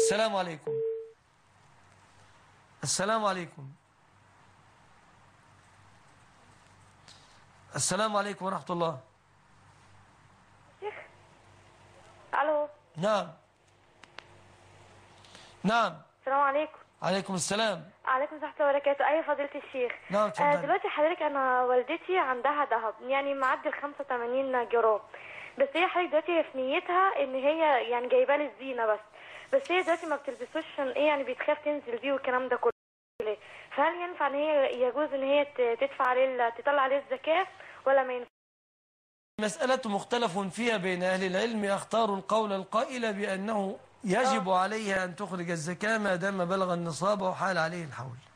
السلام عليكم. السلام عليكم. السلام عليكم ورحمة الله. شيخ الو. نعم نعم. السلام عليكم. عليكم السلام. عليكم ورحمة الله وبركاته. أيوة فضيلة الشيخ. نعم اتفضل. دلوقتي حضرتك أنا والدتي عندها ذهب يعني معدي 85 جرام، بس هي حضرتك دلوقتي هي في نيتها إن هي يعني جايباه للزينة بس هي دلوقتي ما بتلبسوش عشان إيه يعني بتخاف تنزل بيه والكلام ده كله. فهل ينفع إن هي يجوز إن هي تدفع عليه تطلع عليه الزكاة ولا ما ينفع؟ مسألة مختلف فيها بين أهل العلم، يختار القول القائل بأنه يجب عليها أن تخرج الزكاة ما دام بلغ النصاب وحال عليه الحول.